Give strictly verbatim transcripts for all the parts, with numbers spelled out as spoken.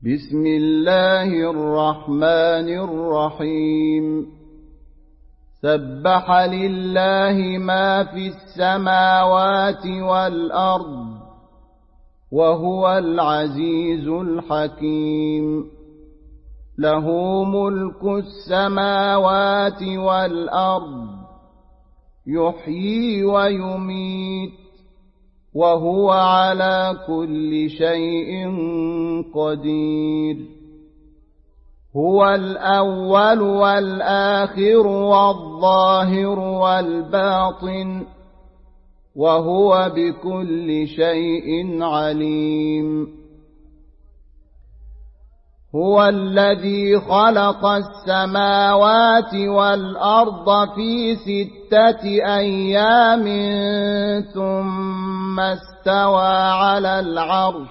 بسم الله الرحمن الرحيم سبح لله ما في السماوات والأرض وهو العزيز الحكيم له ملك السماوات والأرض يحيي ويميت وهو على كل شيء قدير هو الأول والآخر والظاهر والباطن وهو بكل شيء عليم هو الذي خلق السماوات والأرض في ستة أيام ثم استوى على العرش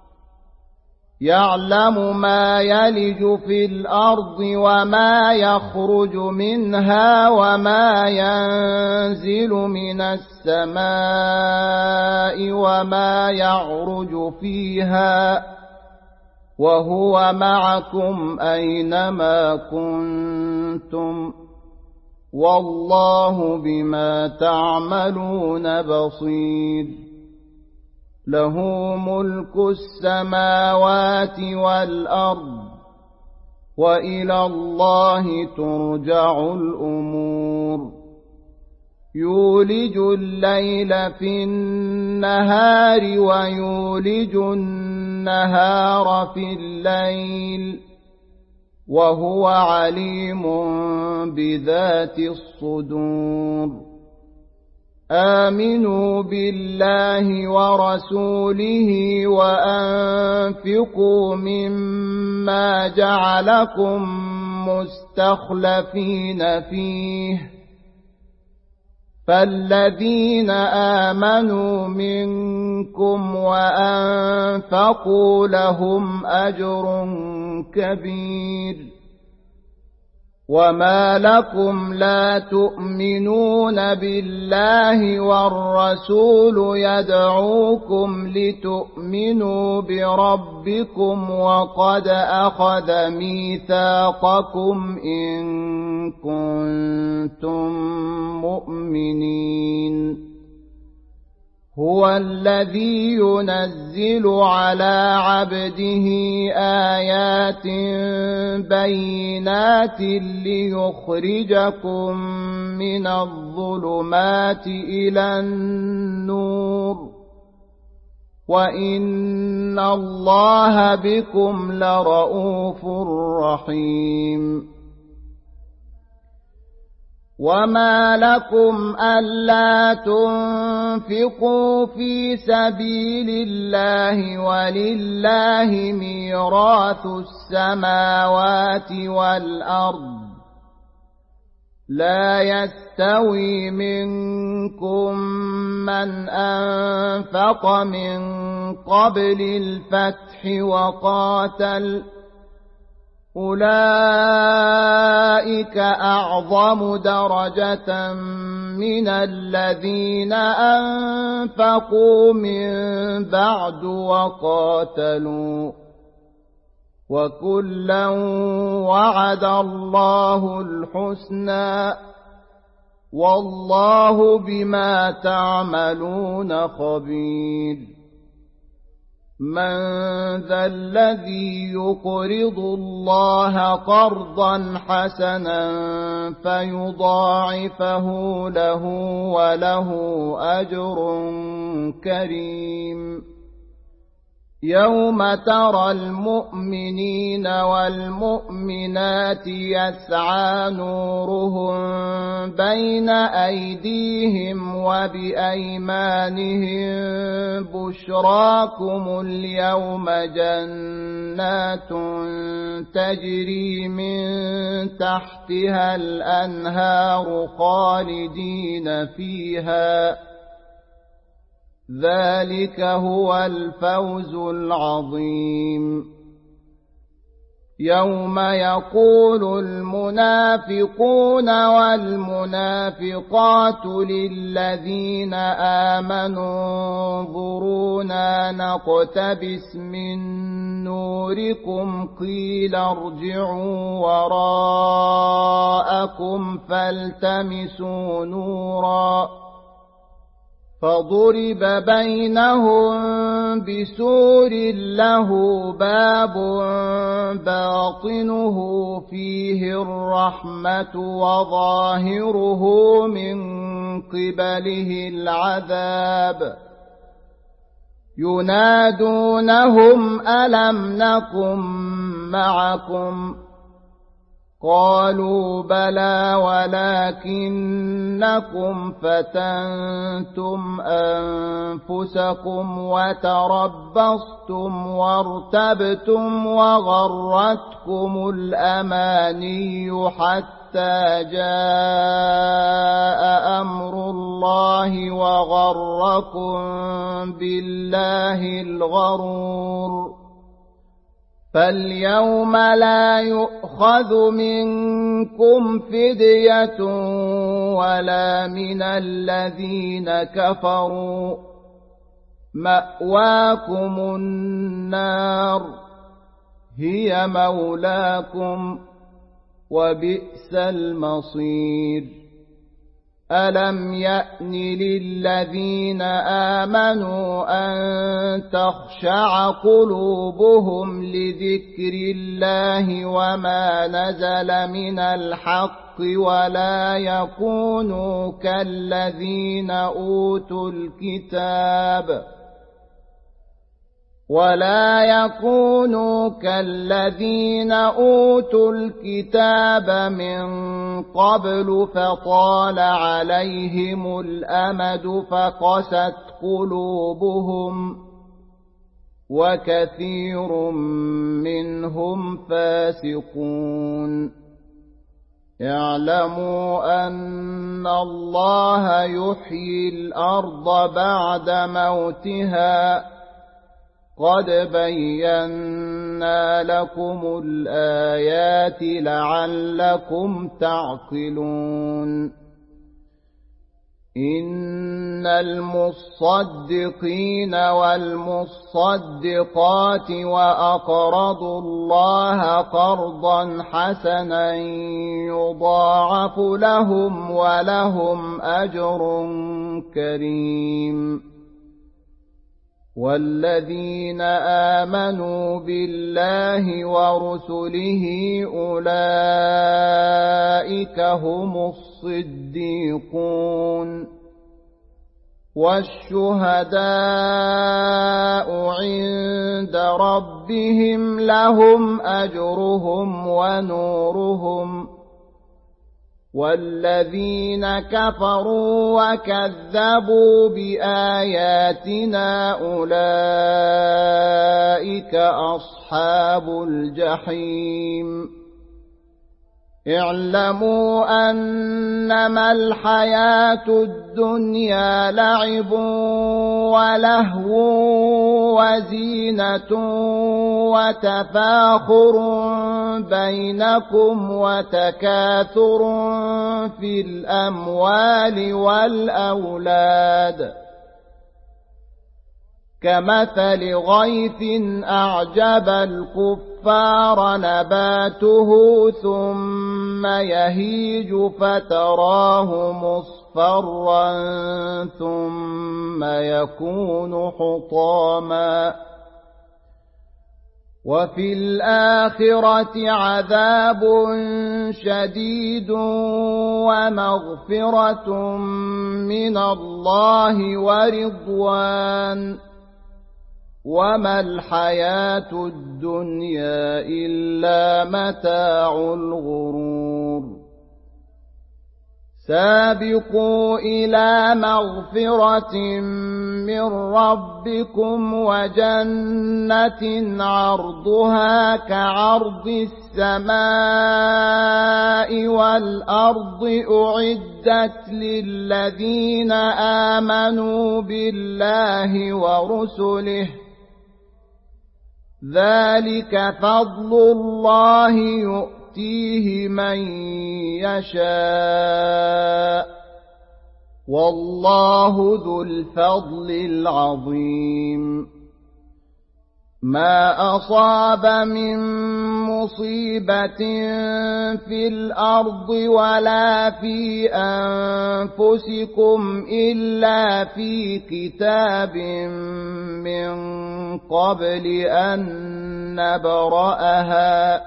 يعلم ما يلج في الأرض وما يخرج منها وما ينزل من السماء وما يعرج فيها وهو معكم أينما كنتم والله بما تعملون بصير له ملك السماوات والأرض وإلى الله ترجع الأمور يولج الليل في النهار ويولج النهار في الليل وهو عليم بذات الصدور آمنوا بالله ورسوله وأنفقوا مما جعلكم مستخلفين فيه فالذين آمنوا منكم وأنفقوا لهم أجر كبير وما لكم لا تؤمنون بالله والرسول يدعوكم لتؤمنوا بربكم وقد أخذ ميثاقكم إن كنتم مؤمنين هو الذي ينزل على عبده آيات بينات ليخرجكم من الظلمات إلى النور وإن الله بكم لرءوف رحيم وما لكم ألا تنفقوا في سبيل الله ولله ميراث السماوات والأرض لا يستوي منكم من أنفق من قبل الفتح وقاتل أولئك أعظم درجة من الذين أنفقوا من بعد وقاتلوا وكلا وعد الله الحسنى والله بما تعملون خبير من ذا الذي يقرض الله قرضا حسنا فيضاعفه له وله أجر كريم يوم ترى المؤمنين والمؤمنات يسعى نورهم بين أيديهم وبأيمانهم بشراكم اليوم جنات تجري من تحتها الأنهار خالدين فيها ذلك هو الفوز العظيم يوم يقول المنافقون والمنافقات للذين آمنوا انظرونا نقتبس من نوركم قيل ارجعوا وراءكم فالتمسوا نورا فضرب بينهم بسور له باب باطنه فيه الرحمة وظاهره من قبله العذاب ينادونهم ألم نكن معكم قالوا بلى ولكنكم فتنتم أنفسكم وتربصتم وارتبتم وغرتكم الأماني حتى جاء أمر الله وغركم بالله الغرور فاليوم لا يؤخذ منكم فدية ولا من الذين كفروا مأواكم النار هي مولاكم وبئس المصير ألم يأن للذين آمنوا أن تخشع قلوبهم لذكر الله وما نزل من الحق ولا يكونوا كالذين أوتوا الكتاب ولا يكونوا كالذين أوتوا الكتاب من قبل فطال عليهم الأمد فقست قلوبهم وكثير منهم فاسقون اعلموا أن الله يحيي الأرض بعد موتها قد بينا لكم الآيات لعلكم تعقلون إن المصدقين والمصدقات وأقرضوا الله قرضا حسنا يضاعف لهم ولهم أجر كريم والذين آمنوا بالله ورسله أولئك هم الصديقون والشهداء عند ربهم لهم أجرهم ونورهم والذين كفروا وكذبوا بآياتنا أولئك أصحاب الجحيم اعلموا أنما الحياة الدنيا لعب ولهو وزينة وتفاخر بينكم وتكاثر في الأموال والأولاد كمثل غيث أعجب الكفار نباته ثم يهيج فتراه مصفرا ثم يكون حطاما وفي الآخرة عذاب شديد ومغفرة من الله ورضوان وما الحياة الدنيا إلا متاع الغرور سابقوا إلى مغفرة من ربكم وجنة عرضها كعرض السماء والأرض أعدت للذين آمنوا بالله ورسله ذلك فضل الله يؤتيه من يشاء والله ذو الفضل العظيم ما أصاب من مصيبة في الأرض ولا في أنفسكم إلا في كتاب من قبل أن نبرأها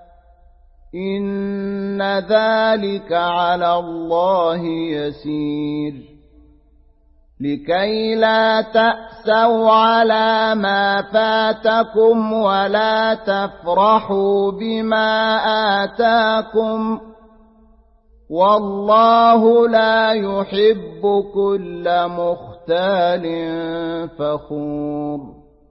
إن ذلك على الله يسير لكي لا تأسوا على ما فاتكم ولا تفرحوا بما آتاكم والله لا يحب كل مختال فخور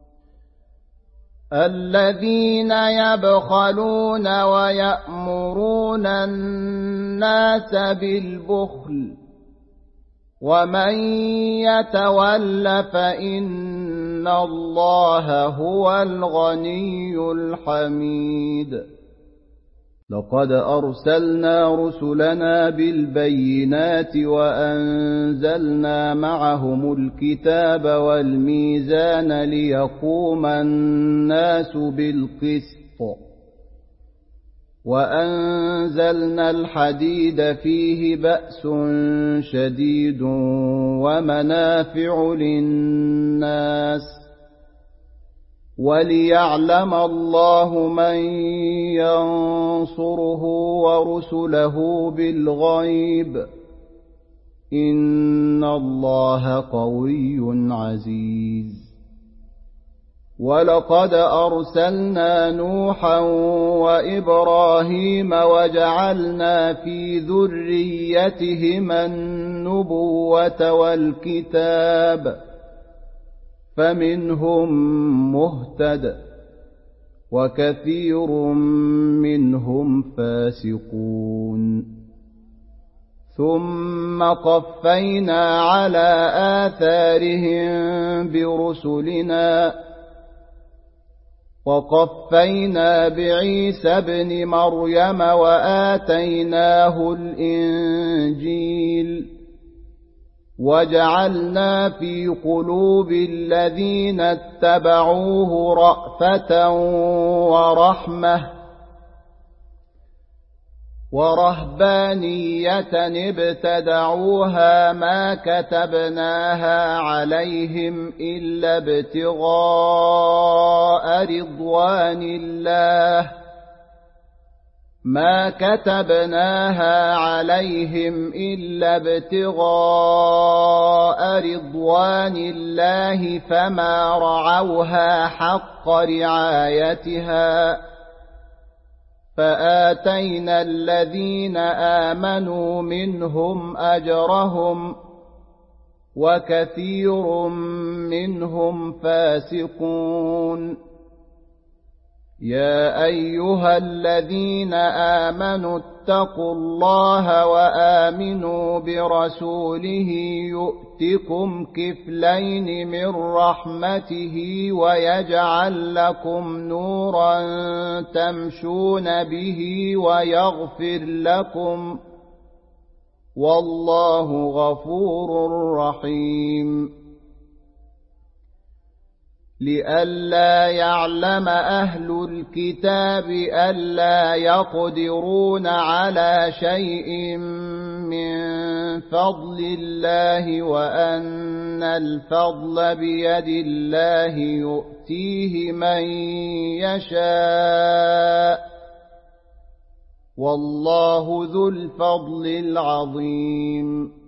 الذين يبخلون ويأمرون الناس بالبخل ومن يتول فإن الله هو الغني الحميد لقد أرسلنا رسلنا بالبينات وأنزلنا معهم الكتاب والميزان ليقوم الناس بالقسط وأنزلنا الحديد فيه بأس شديد ومنافع للناس وليعلم الله من ينصره ورسله بالغيب إن الله قوي عزيز ولقد أرسلنا نوحا وإبراهيم وجعلنا في ذريتهما النبوة والكتاب فمنهم مهتد وكثير منهم فاسقون ثم قفينا على آثارهم برسلنا وقفينا بعيسى ابن مريم وآتيناه الإنجيل وجعلنا في قلوب الذين اتبعوه رأفة ورحمة ورهبانية ابتدعوها ما كتبناها عليهم إلا ابتغاء رضوان الله ما كتبناها عليهم إلا ابتغاء رضوان الله فما رعوها حق رعايتها فآتينا الذين آمنوا منهم أجرهم وكثير منهم فاسقون يا أيها الذين آمنوا اتقوا الله وآمنوا برسوله يؤتكم كفلين من رحمته ويجعل لكم نورا تمشون به ويغفر لكم والله غفور رحيم لئلا يعلم أهل الكتاب ألا يقدرون على شيء من فضل الله وأن الفضل بيد الله يؤتيه من يشاء والله ذو الفضل العظيم